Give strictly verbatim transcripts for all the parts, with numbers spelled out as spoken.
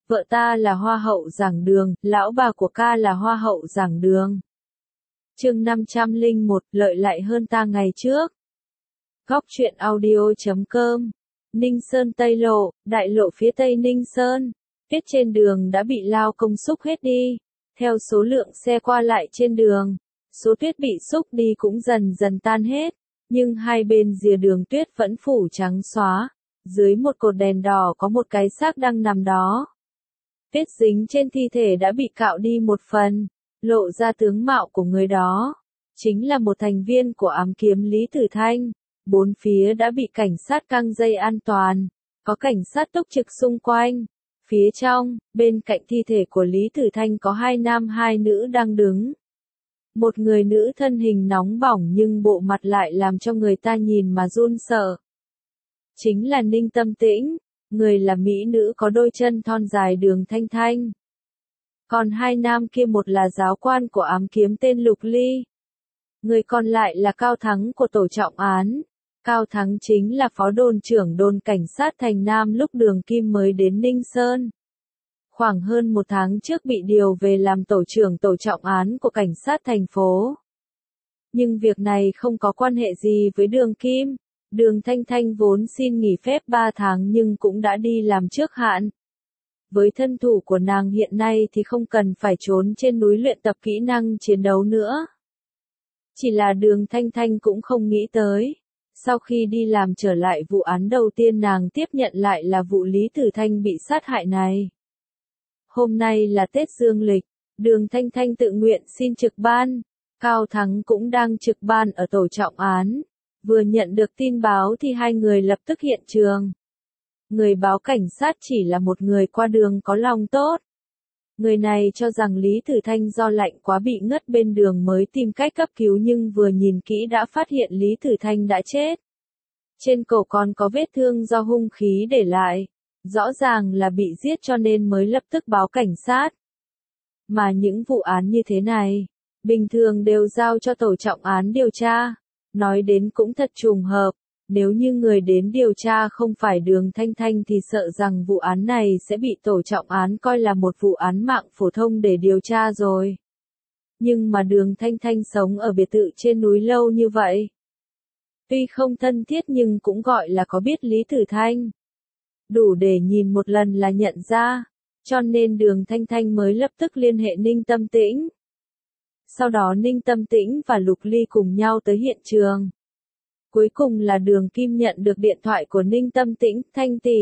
vợ ta là hoa hậu giảng đường, lão bà của ca là hoa hậu giảng đường. Chương năm trăm lẻ một, lợi lại hơn ta ngày trước. Góc truyện audio chấm com. Ninh Sơn Tây Lộ, đại lộ phía tây Ninh Sơn. Tuyết trên đường đã bị lao công xúc hết đi. Theo số lượng xe qua lại trên đường, số tuyết bị xúc đi cũng dần dần tan hết. Nhưng hai bên rìa đường tuyết vẫn phủ trắng xóa. Dưới một cột đèn đỏ có một cái xác đang nằm đó. Tuyết dính trên thi thể đã bị cạo đi một phần, lộ ra tướng mạo của người đó. Chính là một thành viên của ám kiếm Lý Tử Thanh. Bốn phía đã bị cảnh sát căng dây an toàn, có cảnh sát túc trực xung quanh. Phía trong, bên cạnh thi thể của Lý Tử Thanh có hai nam hai nữ đang đứng. Một người nữ thân hình nóng bỏng nhưng bộ mặt lại làm cho người ta nhìn mà run sợ. Chính là Ninh Tâm Tĩnh, người là mỹ nữ có đôi chân thon dài Đường Thanh Thanh. Còn hai nam kia một là giáo quan của ám kiếm tên Lục Ly. Người còn lại là Cao Thắng của tổ trọng án. Cao Thắng chính là phó đồn trưởng đồn cảnh sát Thành Nam lúc Đường Kim mới đến Ninh Sơn. Khoảng hơn một tháng trước bị điều về làm tổ trưởng tổ trọng án của cảnh sát thành phố. Nhưng việc này không có quan hệ gì với Đường Kim. Đường Thanh Thanh vốn xin nghỉ phép ba tháng nhưng cũng đã đi làm trước hạn. Với thân thủ của nàng hiện nay thì không cần phải trốn trên núi luyện tập kỹ năng chiến đấu nữa. Chỉ là Đường Thanh Thanh cũng không nghĩ tới. Sau khi đi làm trở lại vụ án đầu tiên nàng tiếp nhận lại là vụ Lý Tử Thanh bị sát hại này. Hôm nay là Tết Dương lịch, Đường Thanh Thanh tự nguyện xin trực ban. Cao Thắng cũng đang trực ban ở tổ trọng án. Vừa nhận được tin báo thì hai người lập tức hiện trường. Người báo cảnh sát chỉ là một người qua đường có lòng tốt. Người này cho rằng Lý Tử Thanh do lạnh quá bị ngất bên đường mới tìm cách cấp cứu nhưng vừa nhìn kỹ đã phát hiện Lý Tử Thanh đã chết. Trên cổ còn có vết thương do hung khí để lại. Rõ ràng là bị giết cho nên mới lập tức báo cảnh sát. Mà những vụ án như thế này, bình thường đều giao cho tổ trọng án điều tra. Nói đến cũng thật trùng hợp, nếu như người đến điều tra không phải Đường Thanh Thanh thì sợ rằng vụ án này sẽ bị tổ trọng án coi là một vụ án mạng phổ thông để điều tra rồi. Nhưng mà Đường Thanh Thanh sống ở biệt thự trên núi lâu như vậy. Tuy không thân thiết nhưng cũng gọi là có biết Lý Tử Thanh. Đủ để nhìn một lần là nhận ra, cho nên Đường Thanh Thanh mới lập tức liên hệ Ninh Tâm Tĩnh. Sau đó Ninh Tâm Tĩnh và Lục Ly cùng nhau tới hiện trường. Cuối cùng là Đường Kim nhận được điện thoại của Ninh Tâm Tĩnh, Thanh tỷ.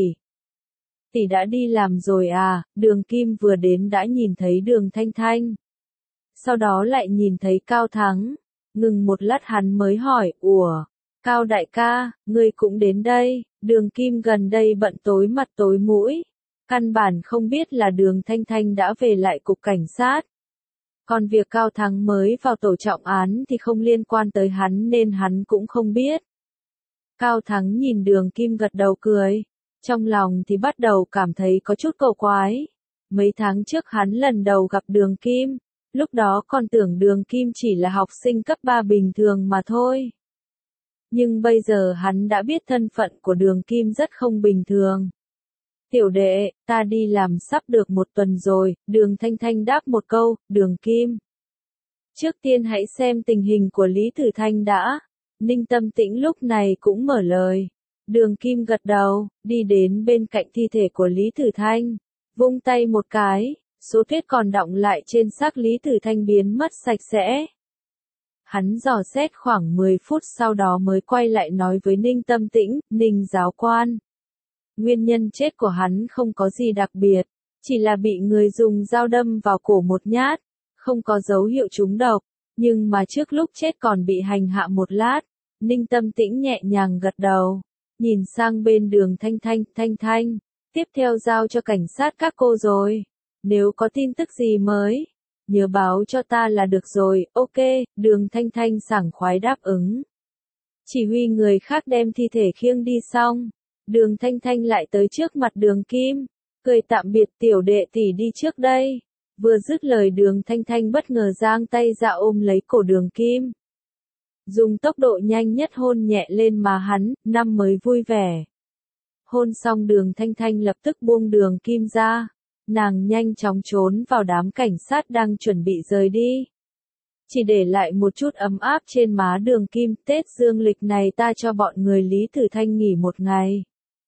Tỷ đã đi làm rồi à, Đường Kim vừa đến đã nhìn thấy Đường Thanh Thanh. Sau đó lại nhìn thấy Cao Thắng, ngừng một lát hắn mới hỏi, ủa, Cao đại ca, ngươi cũng đến đây, Đường Kim gần đây bận tối mặt tối mũi. Căn bản không biết là Đường Thanh Thanh đã về lại cục cảnh sát. Còn việc Cao Thắng mới vào tổ trọng án thì không liên quan tới hắn nên hắn cũng không biết. Cao Thắng nhìn Đường Kim gật đầu cười. Trong lòng thì bắt đầu cảm thấy có chút cầu quái. Mấy tháng trước hắn lần đầu gặp Đường Kim. Lúc đó còn tưởng Đường Kim chỉ là học sinh cấp ba bình thường mà thôi. Nhưng bây giờ hắn đã biết thân phận của Đường Kim rất không bình thường. Tiểu đệ, ta đi làm sắp được một tuần rồi, Đường Thanh Thanh đáp một câu, Đường Kim. Trước tiên hãy xem tình hình của Lý Tử Thanh đã. Ninh Tâm Tĩnh lúc này cũng mở lời. Đường Kim gật đầu, đi đến bên cạnh thi thể của Lý Tử Thanh. Vung tay một cái, số tuyết còn đọng lại trên xác Lý Tử Thanh biến mất sạch sẽ. Hắn dò xét khoảng mười phút sau đó mới quay lại nói với Ninh Tâm Tĩnh, Ninh giáo quan. Nguyên nhân chết của hắn không có gì đặc biệt, chỉ là bị người dùng dao đâm vào cổ một nhát, không có dấu hiệu trúng độc, nhưng mà trước lúc chết còn bị hành hạ một lát. Ninh Tâm Tĩnh nhẹ nhàng gật đầu, nhìn sang bên Đường Thanh Thanh, Thanh Thanh, tiếp theo giao cho cảnh sát các cô rồi. Nếu có tin tức gì mới, nhớ báo cho ta là được rồi, ok, Đường Thanh Thanh sảng khoái đáp ứng. Chỉ huy người khác đem thi thể khiêng đi xong. Đường Thanh Thanh lại tới trước mặt Đường Kim, cười tạm biệt tiểu đệ tỷ đi trước đây. Vừa dứt lời Đường Thanh Thanh bất ngờ giang tay ra ôm lấy cổ Đường Kim. Dùng tốc độ nhanh nhất hôn nhẹ lên má hắn, năm mới vui vẻ. Hôn xong Đường Thanh Thanh lập tức buông Đường Kim ra. nàng nhanh chóng trốn vào đám cảnh sát đang chuẩn bị rời đi. Chỉ để lại một chút ấm áp trên má Đường Kim, Tết dương lịch này ta cho bọn người Lý Thử Thanh nghỉ một ngày.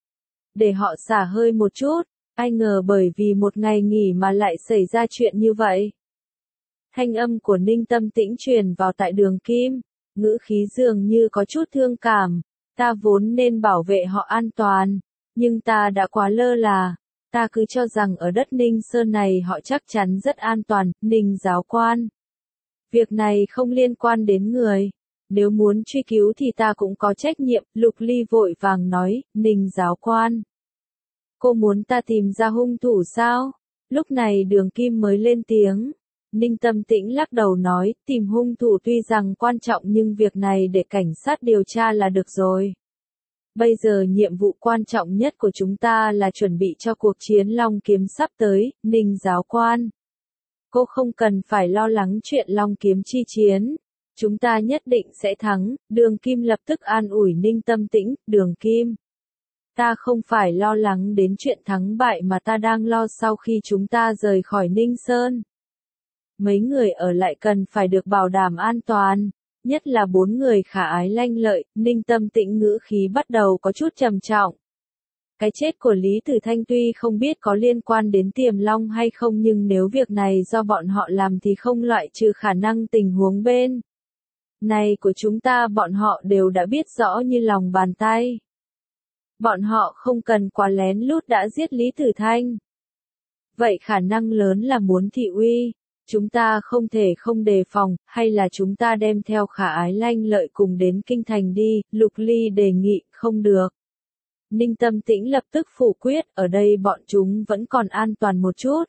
Để họ xả hơi một chút, ai ngờ bởi vì một ngày nghỉ mà lại xảy ra chuyện như vậy. Thanh âm của Ninh Tâm Tĩnh truyền vào tại Đường Kim, ngữ khí dường như có chút thương cảm, ta vốn nên bảo vệ họ an toàn, nhưng ta đã quá lơ là, ta cứ cho rằng ở đất Ninh Sơn này họ chắc chắn rất an toàn, Ninh giáo quan. Việc này không liên quan đến người, nếu muốn truy cứu thì ta cũng có trách nhiệm, Lục Ly vội vàng nói, Ninh giáo quan. Cô muốn ta tìm ra hung thủ sao? Lúc này Đường Kim mới lên tiếng. Ninh Tâm Tĩnh lắc đầu nói, tìm hung thủ tuy rằng quan trọng nhưng việc này để cảnh sát điều tra là được rồi. Bây giờ nhiệm vụ quan trọng nhất của chúng ta là chuẩn bị cho cuộc chiến Long Kiếm sắp tới, Ninh giáo quan. Cô không cần phải lo lắng chuyện Long Kiếm chi chiến. Chúng ta nhất định sẽ thắng, Đường Kim lập tức an ủi Ninh Tâm Tĩnh, Đường Kim. Ta không phải lo lắng đến chuyện thắng bại mà ta đang lo sau khi chúng ta rời khỏi Ninh Sơn. Mấy người ở lại cần phải được bảo đảm an toàn, nhất là bốn người khả ái lanh lợi, Ninh Tâm Tĩnh ngữ khí bắt đầu có chút trầm trọng. Cái chết của Lý Tử Thanh tuy không biết có liên quan đến Tiềm Long hay không nhưng nếu việc này do bọn họ làm thì không loại trừ khả năng tình huống bên này của chúng ta bọn họ đều đã biết rõ như lòng bàn tay. Bọn họ không cần quá lén lút đã giết Lý Tử Thanh. Vậy khả năng lớn là muốn thị uy. Chúng ta không thể không đề phòng, hay là chúng ta đem theo khả ái lanh lợi cùng đến kinh thành đi, Lục Ly đề nghị, không được. Ninh Tâm Tĩnh lập tức phủ quyết, ở đây bọn chúng vẫn còn an toàn một chút.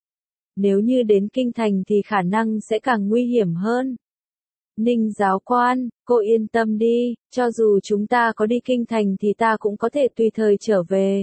Nếu như đến kinh thành thì khả năng sẽ càng nguy hiểm hơn. Ninh giáo quan, cô yên tâm đi, cho dù chúng ta có đi kinh thành thì ta cũng có thể tùy thời trở về.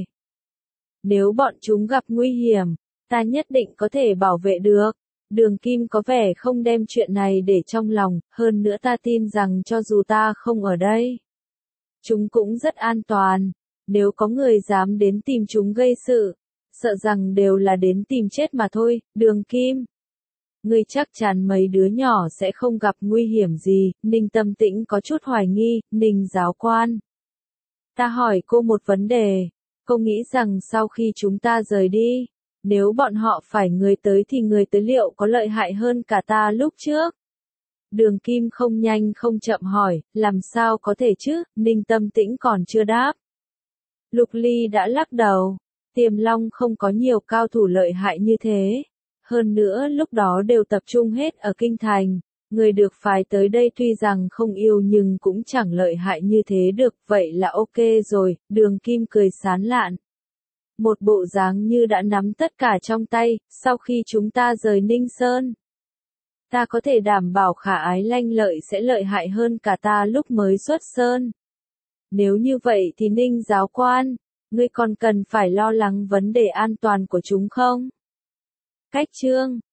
Nếu bọn chúng gặp nguy hiểm, ta nhất định có thể bảo vệ được. Đường Kim có vẻ không đem chuyện này để trong lòng, hơn nữa ta tin rằng cho dù ta không ở đây, chúng cũng rất an toàn. Nếu có người dám đến tìm chúng gây sự, sợ rằng đều là đến tìm chết mà thôi, Đường Kim. Ngươi chắc chắn mấy đứa nhỏ sẽ không gặp nguy hiểm gì, Ninh Tâm Tĩnh có chút hoài nghi, Ninh giáo quan. Ta hỏi cô một vấn đề, cô nghĩ rằng sau khi chúng ta rời đi, nếu bọn họ phải người tới thì người tới liệu có lợi hại hơn cả ta lúc trước? Đường Kim không nhanh không chậm hỏi, làm sao có thể chứ, Ninh Tâm Tĩnh còn chưa đáp. Lục Ly đã lắc đầu, Tiềm Long không có nhiều cao thủ lợi hại như thế. Hơn nữa lúc đó đều tập trung hết ở kinh thành, người được phái tới đây tuy rằng không yêu nhưng cũng chẳng lợi hại như thế được, vậy là ok rồi, Đường Kim cười sán lạn. Một bộ dáng như đã nắm tất cả trong tay, sau khi chúng ta rời Ninh Sơn. Ta có thể đảm bảo khả ái lanh lợi sẽ lợi hại hơn cả ta lúc mới xuất Sơn. Nếu như vậy thì Ninh giáo quan, ngươi còn cần phải lo lắng vấn đề an toàn của chúng không? Cách chương